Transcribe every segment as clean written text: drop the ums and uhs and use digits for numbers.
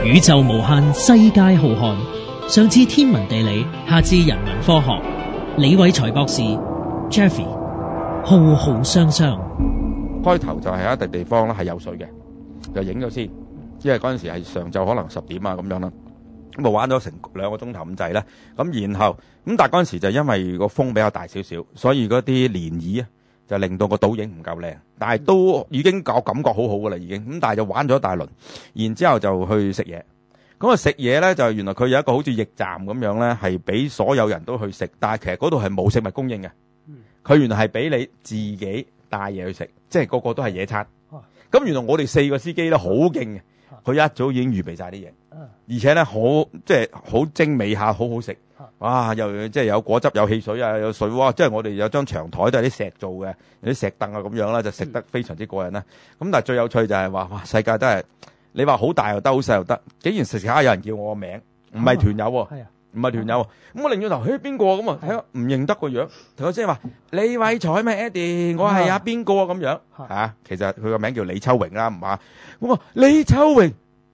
宇宙無限，世界浩瀚，上至天文地理，下至人文科學。李偉才博士 Jeffrey 浩浩湯湯。 開頭就係一笪地方啦，係有水嘅，就影咗先。因為嗰陣時係上晝可能10點啊咁樣啦，咁啊玩咗成2個鐘頭咁滯啦。咁然後咁，但係嗰陣時就因為個風比較大少少，所以嗰啲漣漪啊就令到個倒影唔夠靚，但係都已經感覺好好噶啦已經。咁但係就玩咗一大輪，然之後就去食嘢。咁啊食嘢咧就原來佢有一個好似驛站咁樣咧，係俾所有人都去食，但係其實嗰度係冇食物供應嘅。佢原來係俾你自己帶嘢去食，即係個個都係野餐。咁原來我哋4個司機咧好勁嘅，佢一早已經預備晒啲嘢，而且咧即係好精美下，好好食。哇！又即係有果汁、有汽水啊、有水哇！即係我哋有張長台都係啲石做嘅，有啲石凳啊咁樣啦，就食得非常之過癮啦。咁但係最有趣就係話，哇！世界都係你話好大又得，好細又得，竟然食下有人叫我個名，唔係團友喎，唔係團友喎。咁我擰咗頭，邊個咁啊？睇下唔認得個樣，同我即係話李偉才咩 Eddie，我係阿邊個咁樣嚇。其實佢個名叫李秋榮啦，唔係。咁啊，李秋榮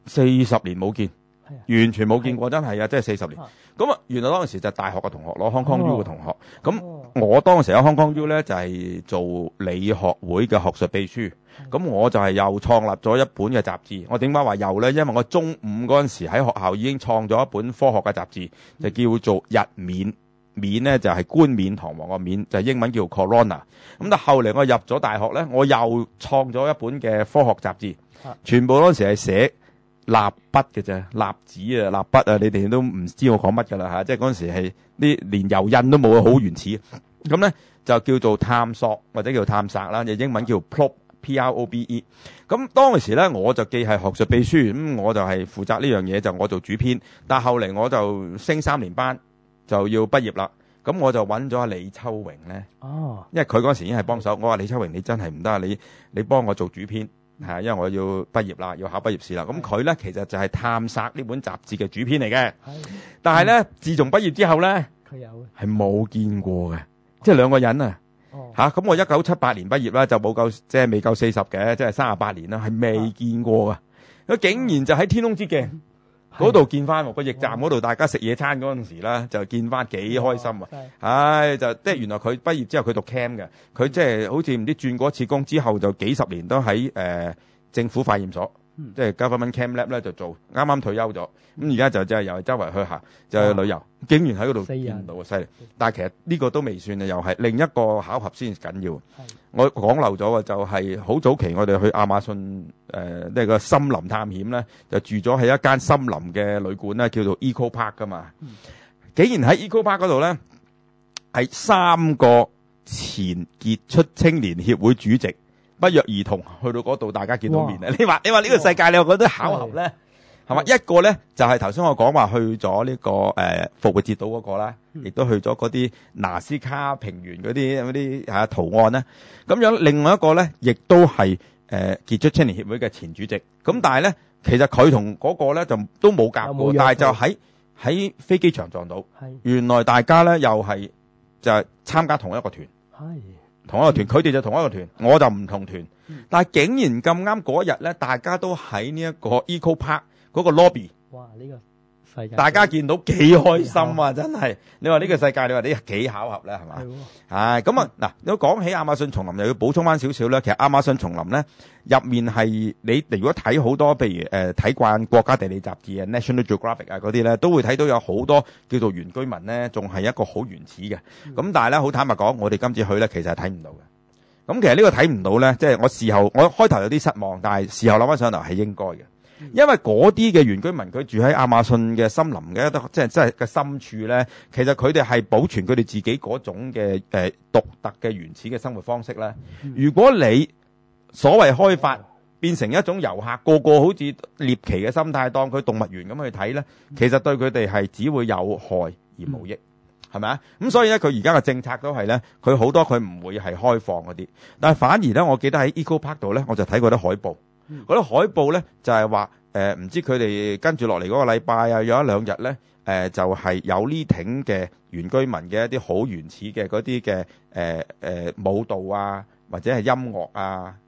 40年冇見。完全冇見過，真係啊！即係40年。咁啊，原來當時就係大學嘅同學攞 Hong Kong U 嘅同學。咁我當時喺 Hong Kong U 咧就係做理學會嘅學術秘書。咁我就係又創立咗一本嘅雜誌。我點解話又咧？因為我中午嗰陣時喺學校已經創咗一本科學嘅雜誌，就叫做日冕。冕咧就係冠冕堂皇個冕，就係英文叫 Corona。咁但後嚟我入咗大學咧，我又創咗一本嘅科學雜誌，全部嗰陣時係寫蠟筆嘅啫，蠟紙啊，蠟筆啊，你哋都唔知我講乜噶啦吓，即係嗰陣時係啲連油印都冇，好原始。咁咧就叫做探索或者叫探索啦，就英文叫 probe P-R-O-B-E。咁當時咧我就既係學術秘書，咁我就係負責呢樣嘢，就我做主編。但係後嚟我就升3年班就要畢業啦，咁我就揾咗阿李秋榮咧。因為佢嗰陣時已經係幫手，我話李秋榮你真係唔得啊，你幫我做主編。係，因為我要畢業啦，要考畢業試啦。咁佢咧其實就係探索呢本雜誌嘅主編嚟嘅。但係咧，自從畢業之後咧，佢係冇見過嘅，即係2個人啊。咁我1978年畢業啦，就冇夠，即係未夠40嘅，即係38年啦，係未見過噶。佢竟然就喺天空之鏡嗰度見翻個驛站嗰度，大家食野餐嗰陣時啦，就見翻幾開心啊！就即係原來佢畢業之後佢讀 Cam 嘅，佢即係好似唔知轉過一次工之後就幾十年都喺政府化驗所，即係 Government Cam Lab 咧就做，啱啱退休咗，咁而家就即係又係周圍去行，就去旅遊，竟然喺嗰度見到，犀利！但係其實呢個都未算啊，又係另一個巧合先緊要。我講漏咗嘅就係好早期我哋去亞馬遜呢個森林探險咧，就住咗喺一間森林嘅旅館咧，叫做 Eco Park 噶嘛。竟然喺 Eco Park 嗰度咧，係3個前傑出青年協會主席不約而同去到嗰度，大家見到面啊！你話呢個世界，你又覺得巧合咧？係嘛？一個咧就係頭先我講話去咗呢個復活節島嗰個啦，亦都去咗嗰啲納斯卡平原嗰啲圖案咧。咁樣另外一個咧，亦都係傑出青年協會嘅前主席。咁但係咧，其實佢同嗰個咧就都冇夾過，但係就喺飛機場撞到。原來大家咧又係就係參加同一個團，同一個團，佢哋就同一個團，我就唔同團。但係竟然咁啱嗰日咧，大家都喺呢一個 Eco Park 嗰個 lobby， 哇！呢個世界大家見到幾開心啊！真係，你話呢個世界，你話呢幾巧合咧，係嘛？係咁啊！嗱，你講起亞馬遜叢林，又要補充翻少少咧。其實亞馬遜叢林咧入面係你如果睇好多，譬如睇慣國家地理雜誌啊、National Geographic 啊嗰啲咧，都會睇到有好多叫做原居民咧，仲係一個好原始嘅。咁但係咧，好坦白講，我哋今次去咧，其實係睇唔到嘅。咁其實呢個睇唔到咧，即係我開頭有啲失望，但係事後諗翻上嚟係應該嘅。因為嗰啲嘅原居民佢住喺亞馬遜嘅森林嘅，即係嘅深處咧，其實佢哋係保存佢哋自己嗰種嘅獨特嘅原始嘅生活方式咧。如果你所謂開發變成一種遊客個好似獵奇嘅心態，當佢動物園咁去睇咧，其實對佢哋係只會有害而無益，係咪啊？咁所以咧，佢而家嘅政策都係咧，佢好多佢唔會係開放嗰啲，但係反而咧，我記得喺 Eco Park 度咧，我就睇過啲海報。嗰啲海報咧就係話唔知佢哋跟住落嚟嗰個禮拜啊，有1-2日咧就係有呢挺嘅原居民嘅一啲好原始嘅嗰啲嘅舞蹈啊，或者係音樂啊，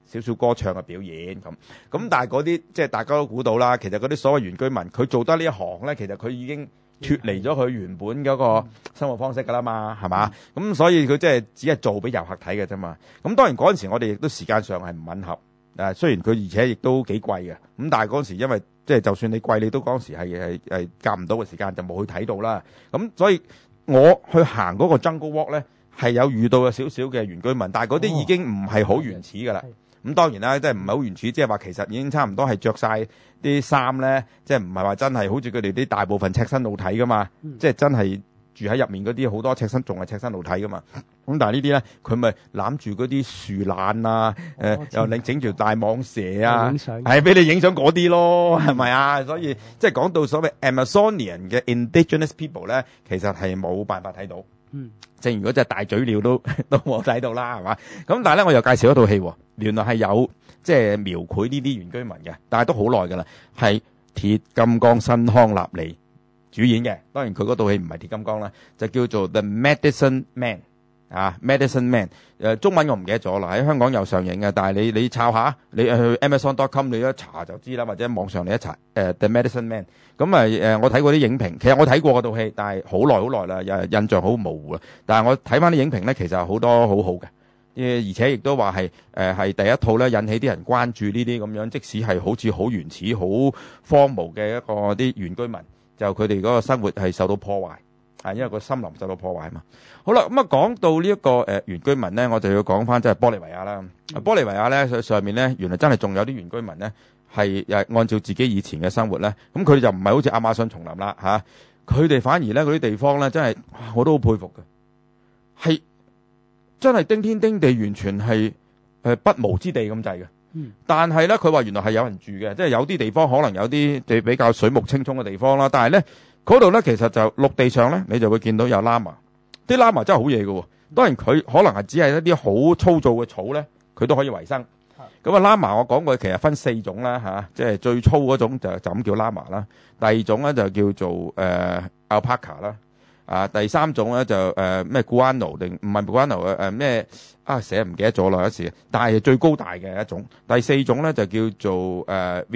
少少歌唱嘅表演咁。咁但係嗰啲即係大家都估到啦，其實嗰啲所謂原居民，佢做得呢一行咧，其實佢已經脫離咗佢原本嗰個生活方式㗎啦嘛，係嘛？咁所以佢即係只係做俾遊客睇嘅啫嘛。咁當然嗰陣時我哋亦都時間上係唔吻合。雖然佢而且亦都幾貴嘅，咁但係嗰陣時因為即係就算你貴，你都嗰陣時係夾唔到嘅時間，就冇去睇到啦。咁所以我去行嗰個 Jungle Walk 咧，係有遇到有少少嘅原居民，但係嗰啲已經唔係好原始㗎啦。咁當然啦，即係唔係好原始，即係話其實已經差唔多係着晒啲衫咧，即係唔係話真係好似佢哋啲大部分赤身露體㗎嘛，即係真係住喺入面嗰啲好多赤身仲係赤身露體㗎嘛。咁但係呢啲咧，佢咪攬住嗰啲樹懶啊，又另整條大蟒蛇啊，係俾你影相嗰啲咯，係咪啊？所以即係講到所謂 Amazonian 嘅 Indigenous people 咧，其實係冇辦法睇到。正如嗰隻大嘴鳥都冇睇到啦，係嘛？咁但係咧，我又介紹一套戲喎，原來係有即係描繪呢啲原居民嘅，但係都好耐㗎啦，係鐵金剛辛康納利主演嘅。當然佢嗰套戲唔係鐵金剛啦，就叫做 The Medicine Man。Medicine Man， 中文我唔記得咗啦，喺香港有上映嘅，但係你抄下，你去 Amazon.com 你一查就知啦，或者網上你一查The Medicine Man， 咁我睇過啲影評，其實我睇過嗰套戲，但係好耐啦，印象好模糊啦。但係我睇翻啲影評咧，其實好多好好嘅，而且亦都話係第一套咧引起啲人關注呢啲咁樣，即使係好似好原始、好荒蕪嘅一個啲原居民，就佢哋嗰個生活係受到破壞。因為個森林受到破壞嘛。好啦，咁講到呢一個原居民咧，我就要講翻即係玻利維亞啦。玻利維亞咧上面咧，原來真係仲有啲原居民咧係按照自己以前嘅生活咧，咁佢哋就唔係好似亞馬遜叢林啦嚇，佢哋反而咧嗰啲地方咧真係我都好佩服嘅，係真係叮天叮地，完全係不毛之地咁滯嘅。但係咧佢話原來係有人住嘅，即係有啲地方可能有啲比較水木青蔥嘅地方啦，但係咧。嗰度咧，其實就陸地上咧，你就會見到有喇嘛。啲喇嘛真係好嘢嘅。當然佢可能係只係一啲好粗糙嘅草咧，佢都可以維生。咁喇嘛我講過，其實分4種啦，即係最粗嗰種就咁叫喇嘛啦。第二種咧就叫做alpaca 啦。第三種咧就咩 guano 定唔係 guano 咩寫唔記得咗啦一時。但係最高大嘅一種。第4種咧就叫做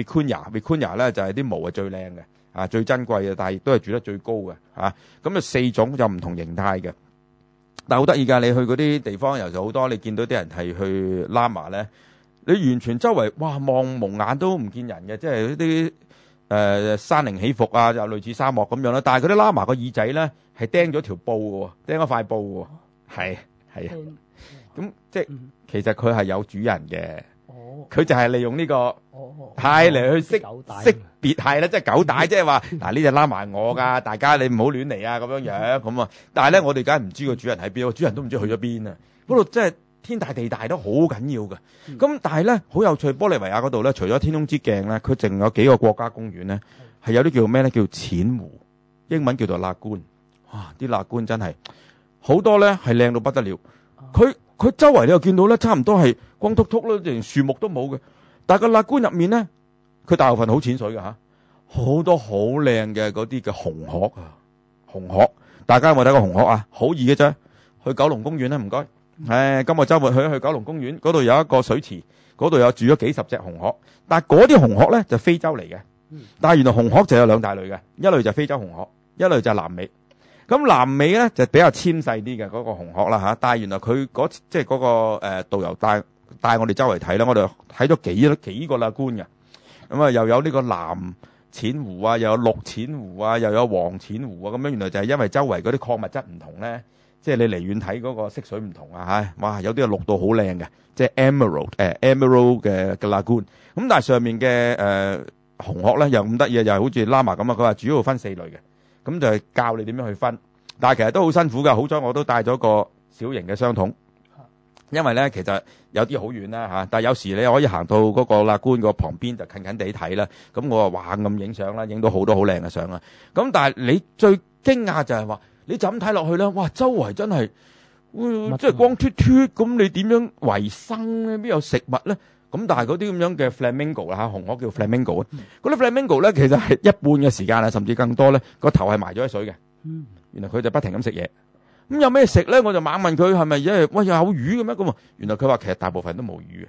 vicuña 咧就係啲毛係最靚嘅。最珍貴嘅，但係亦都係住得最高嘅，咁4種就唔同形態嘅，但係好得意㗎。你去嗰啲地方，尤其好多你見到啲人係去喇嘛咧，你完全周圍哇望蒙眼都唔見人嘅，即係啲山嶺起伏啊，就類似沙漠咁樣啦。但係嗰啲喇嘛個耳仔咧係釘咗條布嘅，釘咗塊布嘅，係啊，咁即係其實佢係有主人嘅。佢就係利用呢個係嚟去識別係啦，即係狗帶，即係話嗱呢隻喇嘛我㗎，大家你唔好亂嚟啊咁樣咁啊。但係咧，我哋梗係唔知個主人喺邊，個主人都唔知去咗邊啊。嗰度真係天大地大都好緊要㗎。咁但係咧好有趣，玻利維亞嗰度咧，除咗天空之鏡咧，佢淨有幾個國家公園咧，係有啲叫咩咧？叫淺湖，英文叫做勒官。哇！啲勒官真係好多咧，係靚到不得了。佢周圍你又見到咧，差唔多係光禿禿啦，連樹木都冇嘅。但係個勒官入面咧，佢大部分好淺水嘅好多好靚嘅嗰啲嘅紅鶴啊，紅鶴，大家有冇睇過紅鶴啊？好易嘅啫，去九龍公園啦，唔該。今個週末去九龍公園，嗰度有一個水池，嗰度有住咗幾十隻紅鶴。但係嗰啲紅鶴咧就非洲嚟嘅，但係原來紅鶴就有2大類嘅，一類就係非洲紅鶴，一類就係南美。咁南美咧就比較纖細啲嘅嗰個紅鶴啦，但係原來佢即係嗰個導遊帶我哋周圍睇啦，我哋睇咗幾個勒官嘅，咁啊又有呢個藍淺湖啊，又有綠淺湖啊，又有黃淺湖啊，咁樣原來就係因為周圍嗰啲礦物質唔同咧，即係你離遠睇嗰個色水唔同啊，哇有啲係綠到好靚嘅，即係 emerald 嘅勒官，咁但係上面嘅紅鶴咧又咁得意，又係好似喇嘛咁啊，佢話主要分4類嘅。咁就係教你點樣去分，但係其實都好辛苦㗎。好彩我都帶咗個小型嘅雙筒，因為咧其實有啲好遠啦，但係有時你可以行到嗰個勒官個旁邊就近近地睇啦。咁我話哇咁影相啦，影到好多好靚嘅相啦。咁但係你最驚訝就係話，你就咁睇落去咧，哇周圍真係即係光脫脫咁，你點樣維生咧？邊有食物咧？咁但係嗰啲咁樣嘅 flamingo 啦，紅鶴叫 flamingo 啊，嗰啲 flamingo 咧其實係一半嘅時間啊，甚至更多咧，個頭係埋咗喺水嘅。原來佢就不停咁食嘢。有咩食咧？我就猛問佢係咪因為喂有魚嘅咩？咁原來佢話其實大部分都冇魚嘅。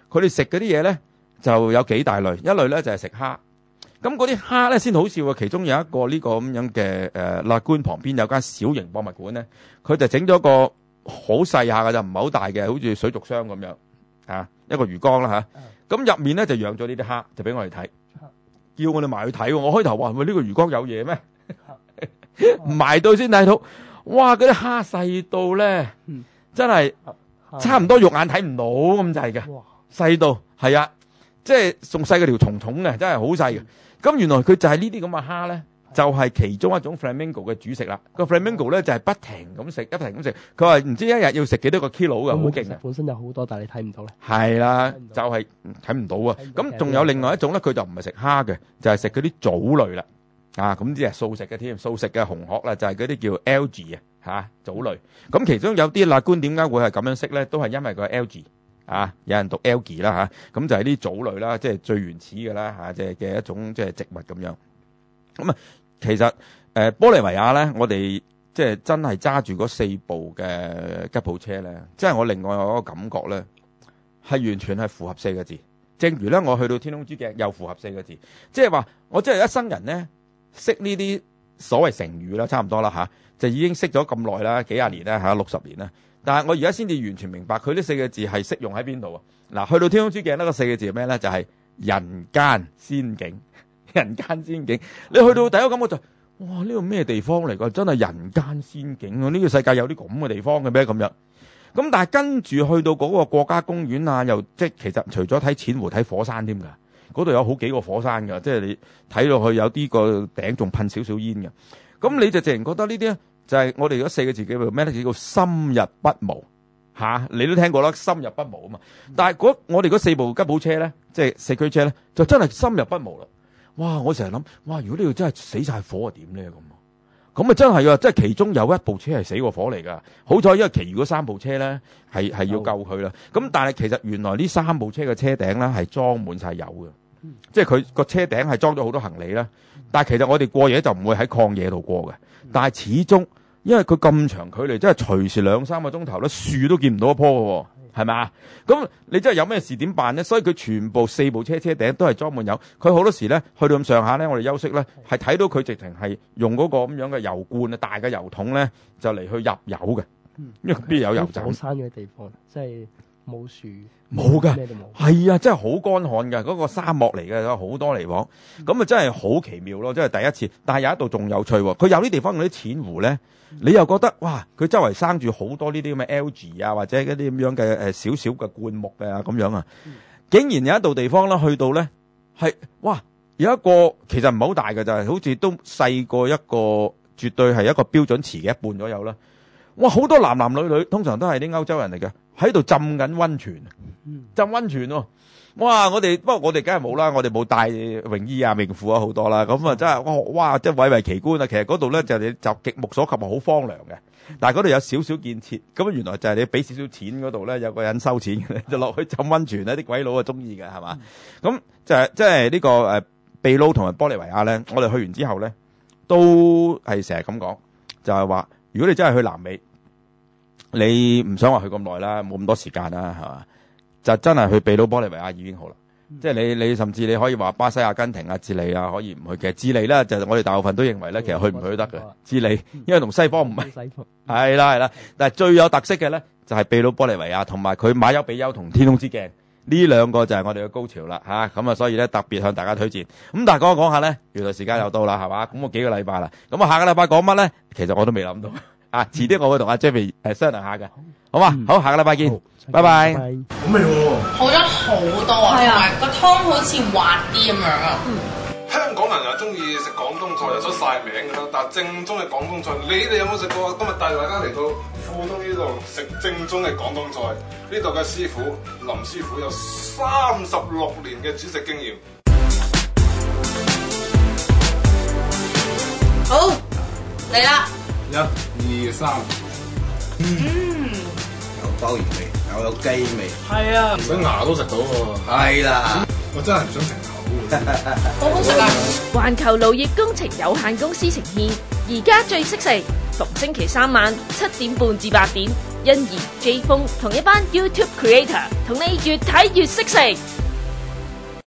佢哋食嗰啲嘢咧就有幾大類，一類咧就係食蝦。咁嗰啲蝦咧先好笑喎，其中有一個呢個咁樣嘅勒官旁邊有間小型博物館咧，佢就整咗個好細下嘅就唔係好大嘅，好似水族箱咁樣一個魚缸啦嚇。咁入面咧就養咗呢啲蝦，就俾我哋睇，叫我哋埋去睇喎。我開頭話喂，呢個魚缸有嘢咩？埋到先睇到，哇！嗰啲蝦細到咧，真係差唔多肉眼睇唔到咁滯嘅，細到係啊，即係仲細過條蟲蟲嘅，真係好細嘅。咁原來佢就係呢啲咁嘅蝦咧，就係其中一種 flamingo 嘅主食啦。個 flamingo 咧就係不停咁食，不停咁食。佢話唔知一日要食幾多個 kilo 嘅，好勁嘅。 本身有好多，但係你睇唔到咧。 係啦，就係睇唔到啊。咁仲有另外一種咧，佢就唔係食蝦嘅，就係食嗰啲藻類啦。咁啲係素食嘅添，素食嘅紅殼啦，就係嗰啲叫 algae 藻類。咁其中有啲勒官點解會係咁樣識咧？都係因為佢係 algae。有人讀 algae 啦咁就係啲藻類啦，即係最原始嘅啦即係嘅一種即係植物咁樣。咁其實玻利維亞咧，我哋即係真係揸住嗰4部嘅吉普車咧，即係我另外有一個感覺咧，係完全係符合4個字。正如咧，我去到天空之鏡又符合4個字，即係話我真係一生人咧識呢啲所謂成語啦，差唔多啦就已經識咗咁耐啦，幾廿年啦60年啦。但係我而家先至完全明白佢呢4個字係適用喺邊度啊！嗱，去到天空之鏡呢個4個字係咩咧？就係人間仙境，人間仙境。你去到第一個感覺就哇，呢個咩地方嚟㗎？真係人間仙境啊！呢個世界有啲咁嘅地方嘅咩咁樣？咁但係跟住去到嗰個國家公園啊，又即係其實除咗睇淺湖，睇火山添㗎。嗰度有好幾個火山㗎，即係你睇落去有啲個頂仲噴少少煙嘅。咁你就自然覺得呢啲咧。就係我哋嗰4個字叫咩咧？叫深入不毛你都聽過啦，深入不毛啊嘛。但係我哋嗰4部吉普車咧，即係四驅車咧，就真係深入不毛啦。哇！我成日諗，哇！如果呢度真係死晒火啊，點咧咁啊真係啊，即係其中有一部車係死過火嚟㗎。好彩因為其餘嗰3部車咧係要救佢啦。咁但係其實原來呢3部車嘅車頂咧係裝滿晒油嘅，即係佢個車頂係裝咗好多行李啦。但係其實我哋過夜就唔會喺曠野度過嘅，但係始終。因為佢咁長距離，即係隨時2-3個鐘頭咧，樹都見唔到一棵嘅喎，係咪啊？咁你真係有咩事點辦咧？所以佢全部4部車頂都係裝滿油。佢好多時咧去到咁上下咧，我哋休息咧係睇到佢直情係用嗰個咁樣嘅油罐啊，大嘅油桶咧就嚟去入油嘅。因為邊有油站？ 火山嘅地方，即係冇樹， 冇㗎， 咩都冇。 係啊，真係好乾旱㗎，嗰個沙漠嚟嘅，有好多嚟往。咁啊真係好奇妙咯，真係第一次。但係有一度仲有趣喎，佢有啲地方嗰啲淺湖咧。你又覺得哇，佢周圍生住好多呢啲咁嘅 algae 啊，或者嗰啲咁樣嘅少少嘅灌木啊咁樣啊，竟然有一度地方啦，去到咧係哇，有一個其實唔係好大嘅，就係好似都細過一個，絕對係一個標準池嘅一半左右啦。哇，好多男男女女，通常都係啲歐洲人嚟嘅，喺度浸緊溫泉，浸溫泉喎。哇！不過我哋梗係冇啦，我哋冇帶泳衣啊、泳褲啊好多啦，咁啊真係哇！即係蔚為奇觀啊！其實嗰度咧就你就極目所及，好荒涼嘅。但係嗰度有少少建設，咁原來就係你俾少少錢嗰度咧，有個人收錢嘅，就落去浸溫泉咧，啲鬼佬啊中意嘅係嘛？咁就係即係呢個秘魯同埋玻利維亞咧，我哋去完之後咧，都係成日咁講，就係話如果你真係去南美，你唔想話去咁耐啦，冇咁多時間啦，係嘛？就真係去秘魯、玻利維亞已經好啦，即係你甚至你可以話巴西、阿根廷啊、智利啊可以唔去嘅。智利咧就我哋大部分都認為咧，其實去唔去都得嘅。智利因為同西方唔係，係啦，但係最有特色嘅咧就係秘魯、玻利維亞同埋佢馬丘比丘同天空之鏡呢2個就係我哋嘅高潮啦嚇。咁啊，所以咧特別向大家推薦。咁但係講下咧，原來時間又到啦，係嘛？咁我幾個禮拜啦，咁啊下個禮拜講乜咧？其實我都未諗到啊，遲啲我會同阿 Jeffrey 商量下嘅，好嘛？好，下個禮拜見。拜拜。 好味喎，好咗好多啊，同埋個湯好似滑啲咁樣啊。 香港人又中意食廣東菜，又出晒名㗎啦。但係正宗嘅廣東菜，你哋有冇食過？今日帶大家嚟到富東呢度食正宗嘅廣東菜。呢度嘅師傅林師傅有36年嘅煮食經驗。 好，嚟啦 ！1、2、3。 有鮑魚味，又有雞味， 係啊，唔想牙都食到喎。係啦，我真係唔想食口。 好好食啊！ 環球農業工程有限公司呈現，而家最識食，逢星期3晚7點半至8點。 欣宜、J 風同一班 YouTube Creator 同你越睇越識食。